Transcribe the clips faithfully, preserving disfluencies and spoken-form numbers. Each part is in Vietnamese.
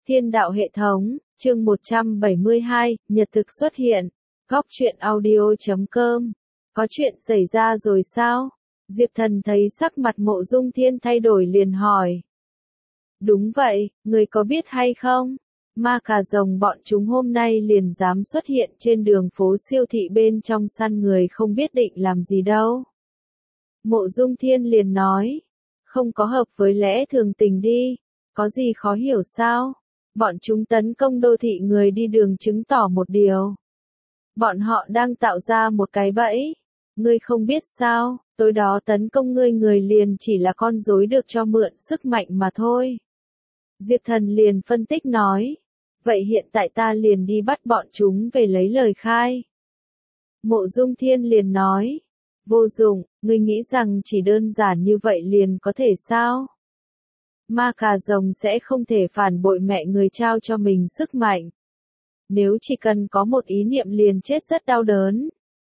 Thiên đạo hệ thống, chương một trăm bảy mươi hai, nhật thực xuất hiện. Góc truyện audio chấm com. Có chuyện xảy ra rồi sao? Diệp Thần thấy sắc mặt Mộ Dung Thiên thay đổi liền hỏi. Đúng vậy, người có biết hay không? Ma cà rồng bọn chúng hôm nay liền dám xuất hiện trên đường phố siêu thị bên trong săn người không biết định làm gì đâu. Mộ Dung Thiên liền nói. Không có hợp với lẽ thường tình đi. Có gì khó hiểu sao? Bọn chúng tấn công đô thị người đi đường chứng tỏ một điều. Bọn họ đang tạo ra một cái bẫy. Ngươi không biết sao, tối đó tấn công ngươi người liền chỉ là con rối được cho mượn sức mạnh mà thôi. Diệp Thần liền phân tích nói. Vậy hiện tại ta liền đi bắt bọn chúng về lấy lời khai. Mộ Dung Thiên liền nói. Vô dụng, ngươi nghĩ rằng chỉ đơn giản như vậy liền có thể sao? Ma cà rồng sẽ không thể phản bội mẹ người trao cho mình sức mạnh. Nếu chỉ cần có một ý niệm liền chết rất đau đớn.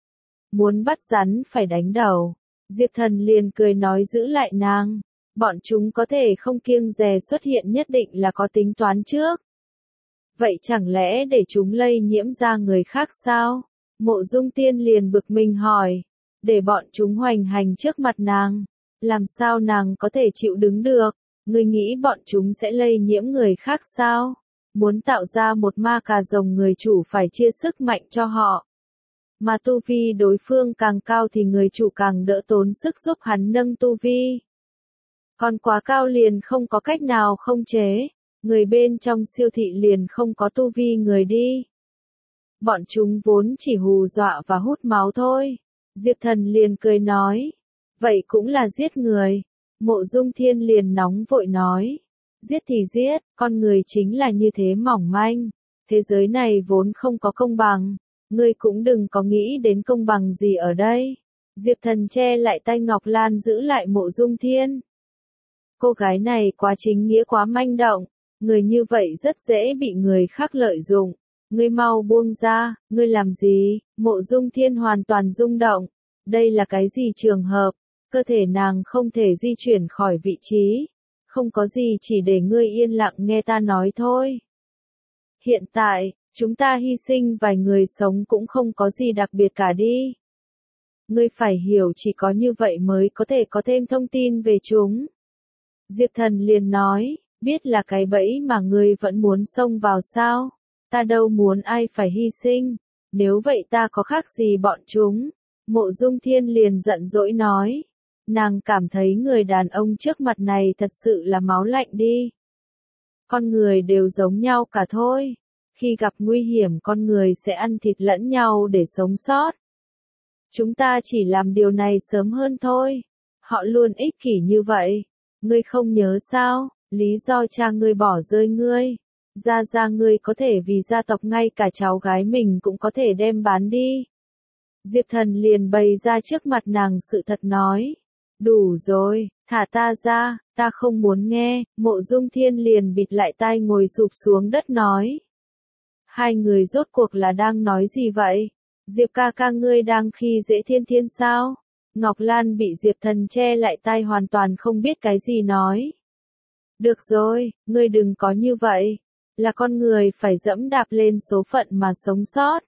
Muốn bắt rắn phải đánh đầu. Diệp Thần liền cười nói giữ lại nàng. Bọn chúng có thể không kiêng dè xuất hiện nhất định là có tính toán trước. Vậy chẳng lẽ để chúng lây nhiễm ra người khác sao? Mộ Dung Tiên liền bực mình hỏi. Để bọn chúng hoành hành trước mặt nàng. Làm sao nàng có thể chịu đứng được? Ngươi nghĩ bọn chúng sẽ lây nhiễm người khác sao? Muốn tạo ra một ma cà rồng người chủ phải chia sức mạnh cho họ. Mà tu vi đối phương càng cao thì người chủ càng đỡ tốn sức giúp hắn nâng tu vi. Còn quá cao liền không có cách nào không chế. Người bên trong siêu thị liền không có tu vi người đi. Bọn chúng vốn chỉ hù dọa và hút máu thôi. Diệp Thần liền cười nói. Vậy cũng là giết người. Mộ Dung Thiên liền nóng vội nói. Giết thì giết, con người chính là như thế mỏng manh. Thế giới này vốn không có công bằng. Ngươi cũng đừng có nghĩ đến công bằng gì ở đây. Diệp Thần che lại tay Ngọc Lan giữ lại Mộ Dung Thiên. Cô gái này quá chính nghĩa quá manh động. Người như vậy rất dễ bị người khác lợi dụng. Ngươi mau buông ra, ngươi làm gì? Mộ Dung Thiên hoàn toàn rung động. Đây là cái gì trường hợp? Cơ thể nàng không thể di chuyển khỏi vị trí. Không có gì chỉ để ngươi yên lặng nghe ta nói thôi. Hiện tại, chúng ta hy sinh vài người sống cũng không có gì đặc biệt cả đi. Ngươi phải hiểu chỉ có như vậy mới có thể có thêm thông tin về chúng. Diệp Thần liền nói, biết là cái bẫy mà ngươi vẫn muốn xông vào sao? Ta đâu muốn ai phải hy sinh. Nếu vậy ta có khác gì bọn chúng? Mộ Dung Thiên liền giận dỗi nói. Nàng cảm thấy người đàn ông trước mặt này thật sự là máu lạnh đi. Con người đều giống nhau cả thôi. Khi gặp nguy hiểm con người sẽ ăn thịt lẫn nhau để sống sót. Chúng ta chỉ làm điều này sớm hơn thôi. Họ luôn ích kỷ như vậy. Ngươi không nhớ sao, lý do cha ngươi bỏ rơi ngươi. Gia gia ngươi có thể vì gia tộc ngay cả cháu gái mình cũng có thể đem bán đi. Diệp Thần liền bày ra trước mặt nàng sự thật nói. Đủ rồi, thả ta ra, ta không muốn nghe. Mộ Dung Thiên liền bịt lại tai ngồi sụp xuống đất nói. Hai người rốt cuộc là đang nói gì vậy? Diệp ca ca ngươi đang khi dễ Thiên Thiên sao? Ngọc Lan bị Diệp Thần che lại tai hoàn toàn không biết cái gì nói. Được rồi, ngươi đừng có như vậy. Là con người phải dẫm đạp lên số phận mà sống sót.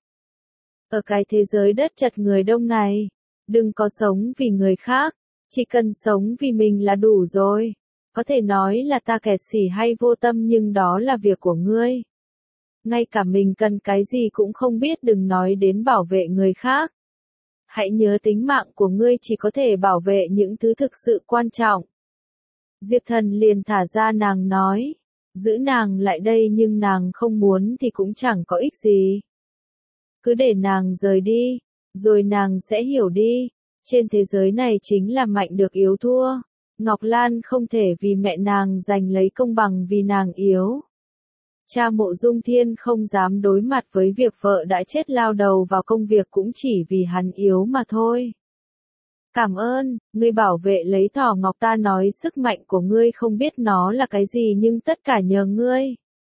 Ở cái thế giới đất chật người đông này, đừng có sống vì người khác. Chỉ cần sống vì mình là đủ rồi. Có thể nói là ta kẹt xỉ hay vô tâm nhưng đó là việc của ngươi. Ngay cả mình cần cái gì cũng không biết đừng nói đến bảo vệ người khác. Hãy nhớ tính mạng của ngươi chỉ có thể bảo vệ những thứ thực sự quan trọng. Diệp Thần liền thả ra nàng nói. Giữ nàng lại đây nhưng nàng không muốn thì cũng chẳng có ích gì. Cứ để nàng rời đi, rồi nàng sẽ hiểu đi. Trên thế giới này chính là mạnh được yếu thua. Ngọc Lan không thể vì mẹ nàng giành lấy công bằng vì nàng yếu. Cha Mộ Dung Thiên không dám đối mặt với việc vợ đã chết lao đầu vào công việc cũng chỉ vì hắn yếu mà thôi. Cảm ơn, ngươi bảo vệ lấy thỏ ngọc ta nói sức mạnh của ngươi không biết nó là cái gì nhưng tất cả nhờ ngươi.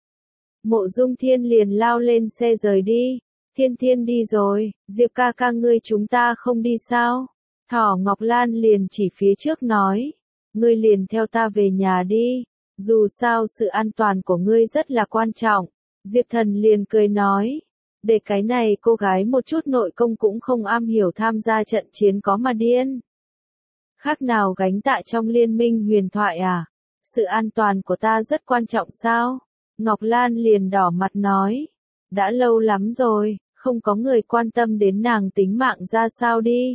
Mộ Dung Thiên liền lao lên xe rời đi. Thiên Thiên đi rồi, Diệp ca ca ngươi chúng ta không đi sao? Thỏ Ngọc Lan liền chỉ phía trước nói. Ngươi liền theo ta về nhà đi. Dù sao sự an toàn của ngươi rất là quan trọng. Diệp Thần liền cười nói. Để cái này cô gái một chút nội công cũng không am hiểu tham gia trận chiến có mà điên. Khác nào gánh tạ trong liên minh huyền thoại à? Sự an toàn của ta rất quan trọng sao? Ngọc Lan liền đỏ mặt nói. Đã lâu lắm rồi, không có người quan tâm đến nàng tính mạng ra sao đi.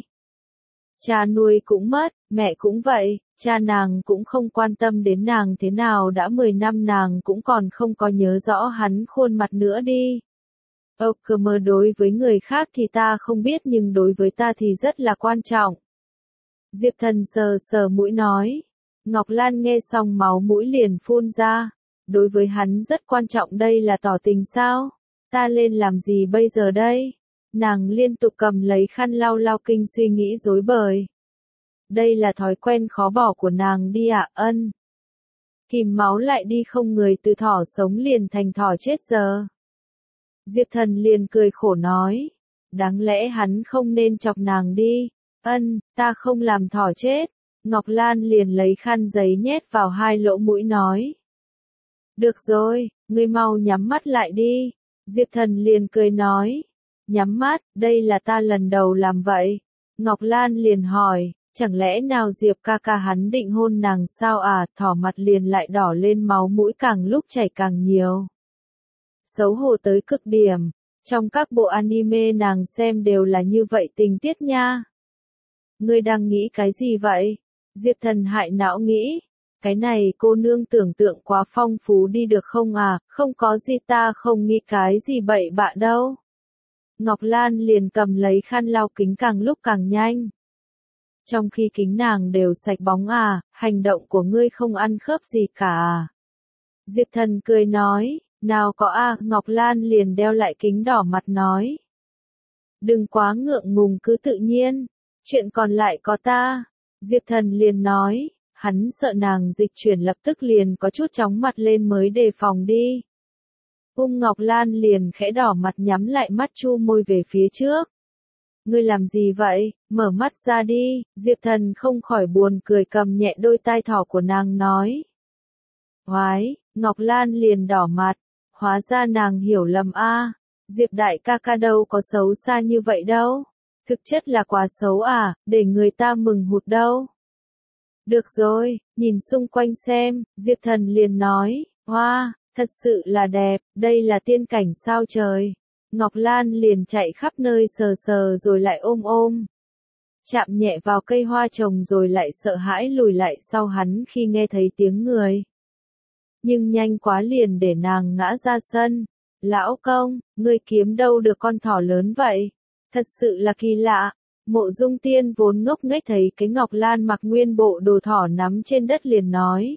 Cha nuôi cũng mất, mẹ cũng vậy, cha nàng cũng không quan tâm đến nàng thế nào đã mười năm nàng cũng còn không có nhớ rõ hắn khuôn mặt nữa đi. Ơ cơ mơ đối với người khác thì ta không biết nhưng đối với ta thì rất là quan trọng. Diệp Thần sờ sờ mũi nói. Ngọc Lan nghe xong máu mũi liền phun ra. Đối với hắn rất quan trọng đây là tỏ tình sao? Ta lên làm gì bây giờ đây? Nàng liên tục cầm lấy khăn lau lau kinh suy nghĩ rối bời. Đây là thói quen khó bỏ của nàng đi ạ. Ân. Kìm máu lại đi không người từ thỏ sống liền thành thỏ chết giờ. Diệp Thần liền cười khổ nói. Đáng lẽ hắn không nên chọc nàng đi. Ân, ta không làm thỏ chết. Ngọc Lan liền lấy khăn giấy nhét vào hai lỗ mũi nói. Được rồi, ngươi mau nhắm mắt lại đi. Diệp Thần liền cười nói. Nhắm mắt, đây là ta lần đầu làm vậy. Ngọc Lan liền hỏi, chẳng lẽ nào Diệp ca ca hắn định hôn nàng sao à? Thỏ mặt liền lại đỏ lên máu mũi càng lúc chảy càng nhiều. Xấu hổ tới cực điểm. Trong các bộ anime nàng xem đều là như vậy tình tiết nha. Ngươi đang nghĩ cái gì vậy? Diệp Thần hại não nghĩ. Cái này cô nương tưởng tượng quá phong phú đi được không à? Không có gì ta không nghĩ cái gì bậy bạ đâu. Ngọc Lan liền cầm lấy khăn lau kính càng lúc càng nhanh. Trong khi kính nàng đều sạch bóng à, hành động của ngươi không ăn khớp gì cả à? Diệp Thần cười nói, nào có a, à, Ngọc Lan liền đeo lại kính đỏ mặt nói. Đừng quá ngượng ngùng cứ tự nhiên, chuyện còn lại có ta. Diệp Thần liền nói, hắn sợ nàng dịch chuyển lập tức liền có chút chóng mặt lên mới đề phòng đi. Ung Ngọc Lan liền khẽ đỏ mặt nhắm lại mắt chu môi về phía trước. Ngươi làm gì vậy, mở mắt ra đi, Diệp Thần không khỏi buồn cười cầm nhẹ đôi tai thỏ của nàng nói. Hoái, Ngọc Lan liền đỏ mặt, hóa ra nàng hiểu lầm a, à. Diệp đại ca ca đâu có xấu xa như vậy đâu, thực chất là quá xấu à, để người ta mừng hụt đâu. Được rồi, nhìn xung quanh xem, Diệp Thần liền nói, hoa, thật sự là đẹp, đây là tiên cảnh sao trời. Ngọc Lan liền chạy khắp nơi sờ sờ rồi lại ôm ôm. Chạm nhẹ vào cây hoa trồng rồi lại sợ hãi lùi lại sau hắn khi nghe thấy tiếng người. Nhưng nhanh quá liền để nàng ngã ra sân. Lão công, ngươi kiếm đâu được con thỏ lớn vậy? Thật sự là kỳ lạ. Mộ Dung Tiên vốn ngốc nghếch thấy cái Ngọc Lan mặc nguyên bộ đồ thỏ nắm trên đất liền nói.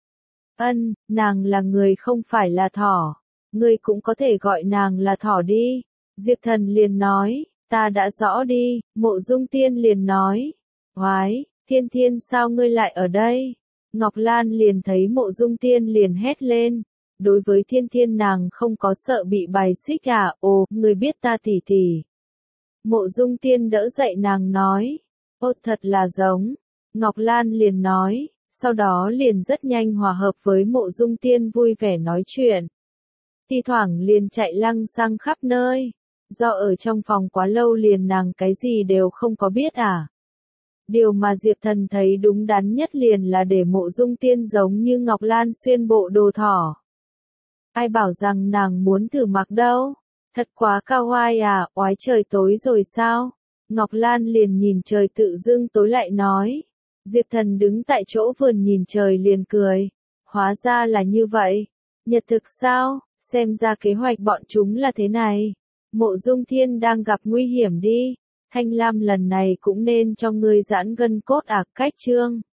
Ân, nàng là người không phải là thỏ. Ngươi cũng có thể gọi nàng là thỏ đi. Diệp Thần liền nói, ta đã rõ đi. Mộ Dung Tiên liền nói, hoái, Thiên Thiên sao ngươi lại ở đây? Ngọc Lan liền thấy Mộ Dung Tiên liền hét lên. Đối với Thiên Thiên nàng không có sợ bị bài xích à? Ồ, ngươi biết ta tỉ tỉ. Mộ Dung Tiên đỡ dậy nàng nói, ô thật là giống. Ngọc Lan liền nói, sau đó liền rất nhanh hòa hợp với Mộ Dung Tiên vui vẻ nói chuyện. Thi thoảng liền chạy lăng xăng khắp nơi. Do ở trong phòng quá lâu liền nàng cái gì đều không có biết à. Điều mà Diệp Thần thấy đúng đắn nhất liền là để Mộ Dung Tiên giống như Ngọc Lan xuyên bộ đồ thỏ. Ai bảo rằng nàng muốn thử mặc đâu. Thật quá kawaii à, oái trời tối rồi sao? Ngọc Lan liền nhìn trời tự dưng tối lại nói. Diệp Thần đứng tại chỗ vườn nhìn trời liền cười. Hóa ra là như vậy. Nhật thực sao? Xem ra kế hoạch bọn chúng là thế này. Mộ Dung Thiên đang gặp nguy hiểm đi. Thanh Lam lần này cũng nên cho ngươi giãn gân cốt à, cách chương.